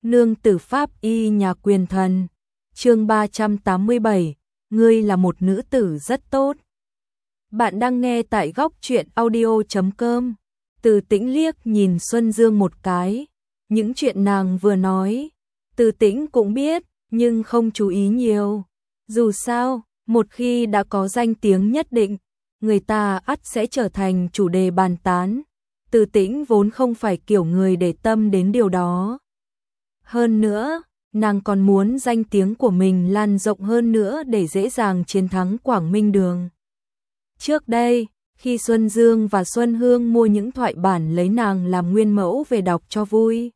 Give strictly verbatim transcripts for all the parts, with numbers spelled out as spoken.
Nương tử pháp y nhà quyền thần. Chương ba trăm tám mươi bảy, ngươi là một nữ tử rất tốt. Bạn đang nghe tại góc truyện audio chấm com. Từ Tĩnh liếc nhìn Xuân Dương một cái, những chuyện nàng vừa nói, Từ Tĩnh cũng biết, nhưng không chú ý nhiều. Dù sao, một khi đã có danh tiếng nhất định, người ta ắt sẽ trở thành chủ đề bàn tán. Từ Tĩnh vốn không phải kiểu người để tâm đến điều đó. Hơn nữa, nàng còn muốn danh tiếng của mình lan rộng hơn nữa để dễ dàng chiến thắng Quảng Minh Đường. Trước đây, khi Xuân Dương và Xuân Hương mua những thoại bản lấy nàng làm nguyên mẫu về đọc cho vui,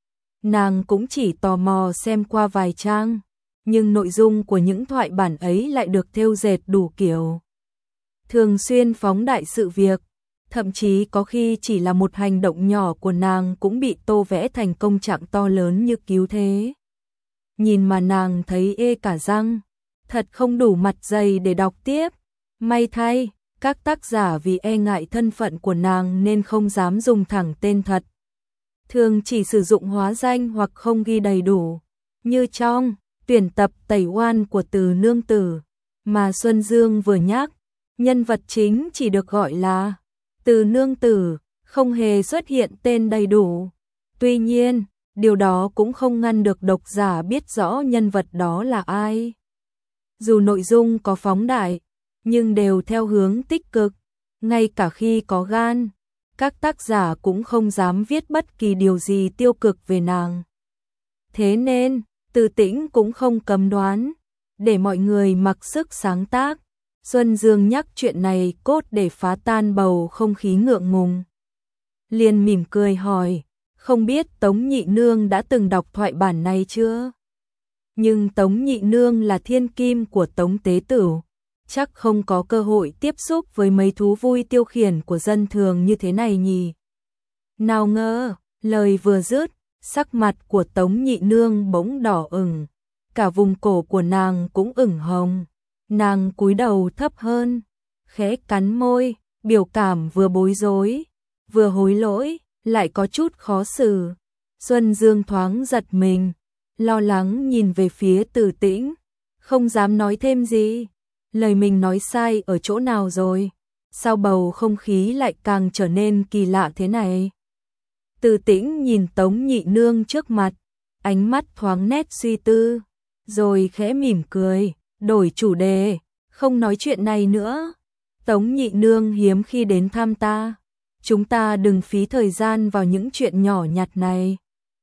nàng cũng chỉ tò mò xem qua vài trang, nhưng nội dung của những thoại bản ấy lại được thêu dệt đủ kiểu. Thường xuyên phóng đại sự việc, thậm chí có khi chỉ là một hành động nhỏ của nàng cũng bị tô vẽ thành công trạng to lớn như cứu thế. Nhìn mà nàng thấy ê cả răng, thật không đủ mặt dày để đọc tiếp. May thay, các tác giả vì e ngại thân phận của nàng nên không dám dùng thẳng tên thật. Thường chỉ sử dụng hóa danh hoặc không ghi đầy đủ. Như trong tuyển tập Tẩy Oan của Từ Nương Tử mà Xuân Dương vừa nhắc, nhân vật chính chỉ được gọi là Từ Nương Tử, không hề xuất hiện tên đầy đủ. Tuy nhiên, điều đó cũng không ngăn được độc giả biết rõ nhân vật đó là ai. Dù nội dung có phóng đại, nhưng đều theo hướng tích cực, ngay cả khi có gan, các tác giả cũng không dám viết bất kỳ điều gì tiêu cực về nàng. Thế nên, Từ Tĩnh cũng không cấm đoán, để mọi người mặc sức sáng tác. Xuân Dương nhắc chuyện này cốt để phá tan bầu không khí ngượng ngùng. Liền mỉm cười hỏi, không biết Tống Nhị Nương đã từng đọc thoại bản này chưa? Nhưng Tống Nhị Nương là thiên kim của Tống Tế Tửu, chắc không có cơ hội tiếp xúc với mấy thú vui tiêu khiển của dân thường như thế này nhỉ. Nào ngờ, lời vừa dứt, sắc mặt của Tống Nhị Nương bỗng đỏ ửng, cả vùng cổ của nàng cũng ửng hồng. Nàng cúi đầu thấp hơn, khẽ cắn môi, biểu cảm vừa bối rối, vừa hối lỗi, lại có chút khó xử. Xuân Dương thoáng giật mình, lo lắng nhìn về phía Từ Tĩnh, không dám nói thêm gì. Lời mình nói sai ở chỗ nào rồi? Sao bầu không khí lại càng trở nên kỳ lạ thế này? Từ Tĩnh nhìn Tống Nhị Nương trước mặt, ánh mắt thoáng nét suy tư, rồi khẽ mỉm cười, đổi chủ đề, không nói chuyện này nữa. Tống Nhị Nương hiếm khi đến thăm ta, chúng ta đừng phí thời gian vào những chuyện nhỏ nhặt này.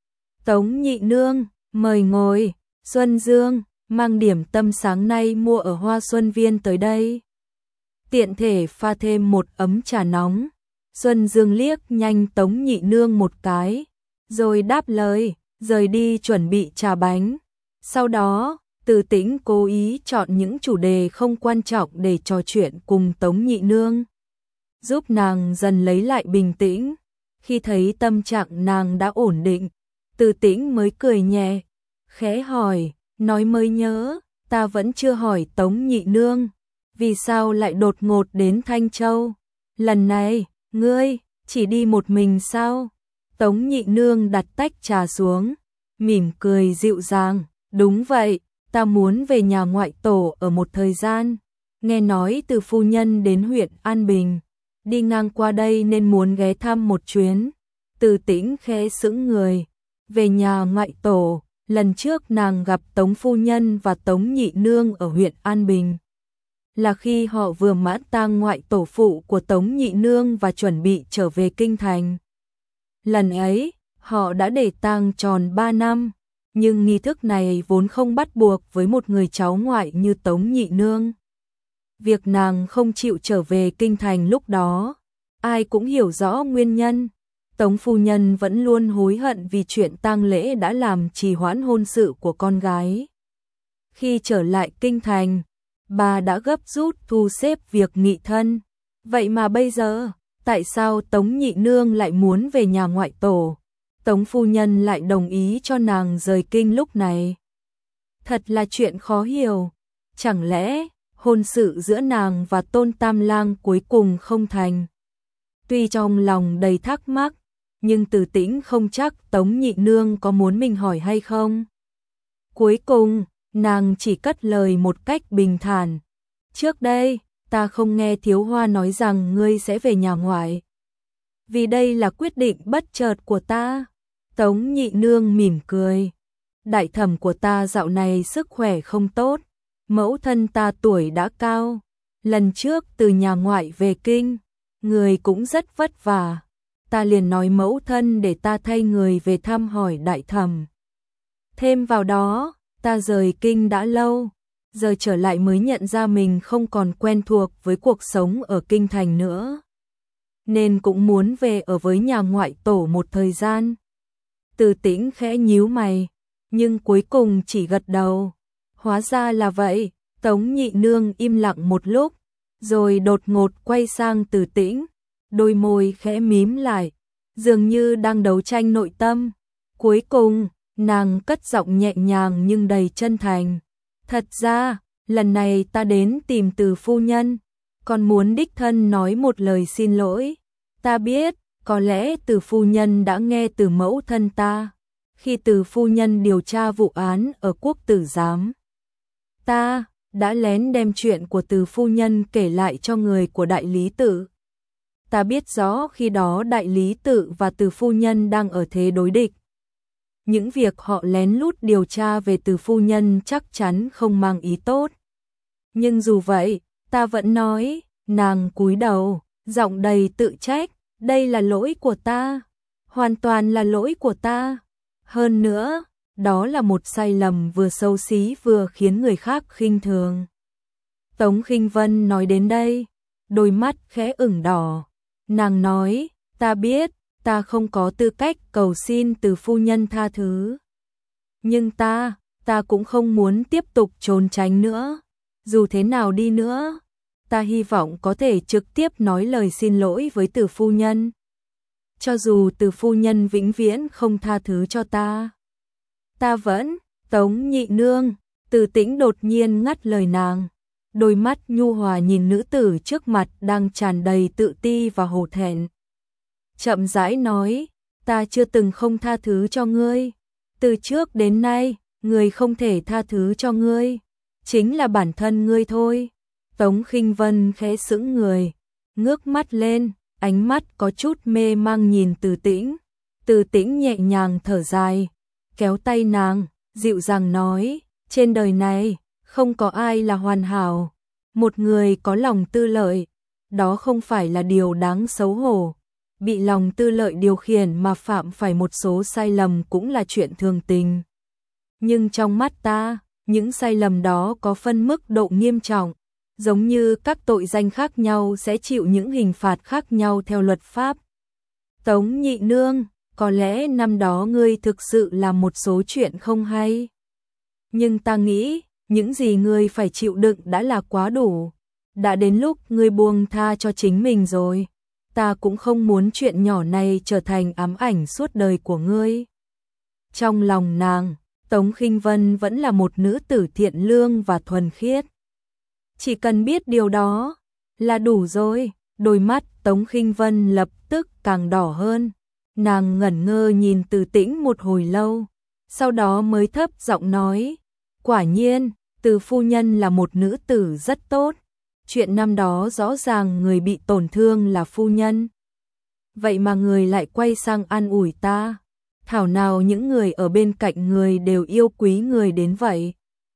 Tống Nhị Nương, mời ngồi. Xuân Dương mang điểm tâm sáng nay mua ở Hoa Xuân Viên tới đây, tiện thể pha thêm một ấm trà nóng. Xuân Dương liếc nhanh Tống Nhị Nương một cái, rồi đáp lời, rời đi chuẩn bị trà bánh. Sau đó, Từ Tĩnh cố ý chọn những chủ đề không quan trọng để trò chuyện cùng Tống Nhị Nương, giúp nàng dần lấy lại bình tĩnh. Khi thấy tâm trạng nàng đã ổn định, Từ Tĩnh mới cười nhẹ, khẽ hỏi, nói mới nhớ, ta vẫn chưa hỏi Tống Nhị Nương, vì sao lại đột ngột đến Thanh Châu? Lần này, ngươi chỉ đi một mình sao? Tống Nhị Nương đặt tách trà xuống, mỉm cười dịu dàng, đúng vậy, ta muốn về nhà ngoại tổ ở một thời gian. Nghe nói Từ phu nhân đến huyện An Bình, đi ngang qua đây nên muốn ghé thăm một chuyến. Từ Tĩnh khẽ sững người, về nhà ngoại tổ. Lần trước nàng gặp Tống phu nhân và Tống Nhị Nương ở huyện An Bình, là khi họ vừa mãn tang ngoại tổ phụ của Tống Nhị Nương và chuẩn bị trở về kinh thành. Lần ấy, họ đã để tang tròn ba năm, nhưng nghi thức này vốn không bắt buộc với một người cháu ngoại như Tống Nhị Nương. Việc nàng không chịu trở về kinh thành lúc đó, ai cũng hiểu rõ nguyên nhân. Tống phu nhân vẫn luôn hối hận vì chuyện tang lễ đã làm trì hoãn hôn sự của con gái. Khi trở lại kinh thành, bà đã gấp rút thu xếp việc nghị thân. Vậy mà bây giờ, tại sao Tống Nhị Nương lại muốn về nhà ngoại tổ? Tống phu nhân lại đồng ý cho nàng rời kinh lúc này. Thật là chuyện khó hiểu. Chẳng lẽ hôn sự giữa nàng và Tôn Tam Lang cuối cùng không thành? Tuy trong lòng đầy thắc mắc, nhưng Từ Tĩnh không chắc Tống Nhị Nương có muốn mình hỏi hay không. Cuối cùng, nàng chỉ cất lời một cách bình thản. Trước đây, ta không nghe Thiếu Hoa nói rằng ngươi sẽ về nhà ngoại. Vì đây là quyết định bất chợt của ta. Tống Nhị Nương mỉm cười. Đại thẩm của ta dạo này sức khỏe không tốt. Mẫu thân ta tuổi đã cao. Lần trước từ nhà ngoại về kinh, người cũng rất vất vả. Ta liền nói mẫu thân để ta thay người về thăm hỏi đại thẩm. Thêm vào đó, ta rời kinh đã lâu, giờ trở lại mới nhận ra mình không còn quen thuộc với cuộc sống ở kinh thành nữa. Nên cũng muốn về ở với nhà ngoại tổ một thời gian. Từ Tĩnh khẽ nhíu mày, nhưng cuối cùng chỉ gật đầu. Hóa ra là vậy. Tống Nhị Nương im lặng một lúc, rồi đột ngột quay sang Từ Tĩnh, đôi môi khẽ mím lại, dường như đang đấu tranh nội tâm. Cuối cùng, nàng cất giọng nhẹ nhàng nhưng đầy chân thành. Thật ra, lần này ta đến tìm Từ phu nhân, còn muốn đích thân nói một lời xin lỗi. Ta biết, có lẽ Từ phu nhân đã nghe từ mẫu thân ta, khi Từ phu nhân điều tra vụ án ở Quốc tử giám. Ta đã lén đem chuyện của Từ phu nhân kể lại cho người của đại lý tự. Ta biết rõ khi đó đại lý tự và Từ phu nhân đang ở thế đối địch. Những việc họ lén lút điều tra về Từ phu nhân chắc chắn không mang ý tốt. Nhưng dù vậy, ta vẫn nói. Nàng cúi đầu, giọng đầy tự trách. Đây là lỗi của ta, hoàn toàn là lỗi của ta. Hơn nữa, đó là một sai lầm vừa xấu xí vừa khiến người khác khinh thường. Tống Khinh Vân nói đến đây, đôi mắt khẽ ửng đỏ. Nàng nói, ta biết, ta không có tư cách cầu xin Từ phu nhân tha thứ. Nhưng ta, ta cũng không muốn tiếp tục trốn tránh nữa. Dù thế nào đi nữa, ta hy vọng có thể trực tiếp nói lời xin lỗi với Từ phu nhân. Cho dù Từ phu nhân vĩnh viễn không tha thứ cho ta. Ta vẫn, Tống Nhị Nương, Từ Tĩnh đột nhiên ngắt lời nàng. Đôi mắt nhu hòa nhìn nữ tử trước mặt đang tràn đầy tự ti và hổ thẹn. Chậm rãi nói, ta chưa từng không tha thứ cho ngươi. Từ trước đến nay, người không thể tha thứ cho ngươi, chính là bản thân ngươi thôi. Tống Khinh Vân khẽ sững người, ngước mắt lên, ánh mắt có chút mê mang nhìn Từ Tĩnh. Từ Tĩnh nhẹ nhàng thở dài, kéo tay nàng, dịu dàng nói, trên đời này, không có ai là hoàn hảo. Một người có lòng tư lợi, đó không phải là điều đáng xấu hổ. Bị lòng tư lợi điều khiển mà phạm phải một số sai lầm cũng là chuyện thường tình. Nhưng trong mắt ta, những sai lầm đó có phân mức độ nghiêm trọng. Giống như các tội danh khác nhau sẽ chịu những hình phạt khác nhau theo luật pháp. Tống Nhị Nương, có lẽ năm đó ngươi thực sự làm một số chuyện không hay. Nhưng ta nghĩ, những gì ngươi phải chịu đựng đã là quá đủ. Đã đến lúc ngươi buông tha cho chính mình rồi. Ta cũng không muốn chuyện nhỏ này trở thành ám ảnh suốt đời của ngươi. Trong lòng nàng, Tống Khinh Vân vẫn là một nữ tử thiện lương và thuần khiết. Chỉ cần biết điều đó là đủ rồi. Đôi mắt Tống Khinh Vân lập tức càng đỏ hơn. Nàng ngẩn ngơ nhìn Từ Tĩnh một hồi lâu, sau đó mới thấp giọng nói, quả nhiên, Từ phu nhân là một nữ tử rất tốt. Chuyện năm đó rõ ràng người bị tổn thương là phu nhân. Vậy mà người lại quay sang an ủi ta. Thảo nào những người ở bên cạnh người đều yêu quý người đến vậy.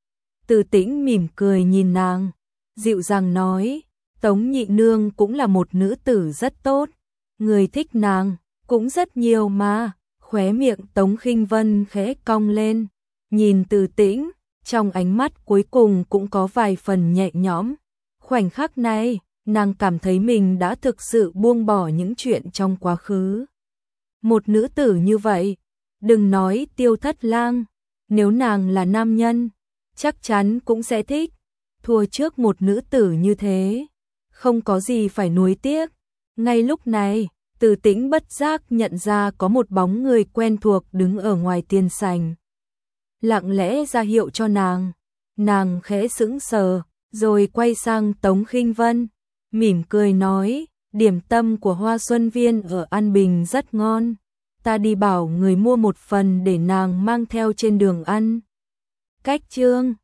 Từ Tĩnh mỉm cười nhìn nàng, dịu dàng nói, Tống Nhị Nương cũng là một nữ tử rất tốt. Người thích nàng cũng rất nhiều mà. Khóe miệng Tống Khinh Vân khẽ cong lên, nhìn Từ Tĩnh, trong ánh mắt cuối cùng cũng có vài phần nhẹ nhõm. Khoảnh khắc này, nàng cảm thấy mình đã thực sự buông bỏ những chuyện trong quá khứ. Một nữ tử như vậy, đừng nói Tiêu Thất Lang, nếu nàng là nam nhân, chắc chắn cũng sẽ thích. Thua trước một nữ tử như thế, không có gì phải nuối tiếc. Ngay lúc này, Từ Tĩnh bất giác nhận ra có một bóng người quen thuộc đứng ở ngoài tiền sảnh. Lặng lẽ ra hiệu cho nàng, nàng khẽ sững sờ, rồi quay sang Tống Khinh Vân, mỉm cười nói, điểm tâm của Hoa Xuân Viên ở An Bình rất ngon, ta đi bảo người mua một phần để nàng mang theo trên đường ăn. Cách chương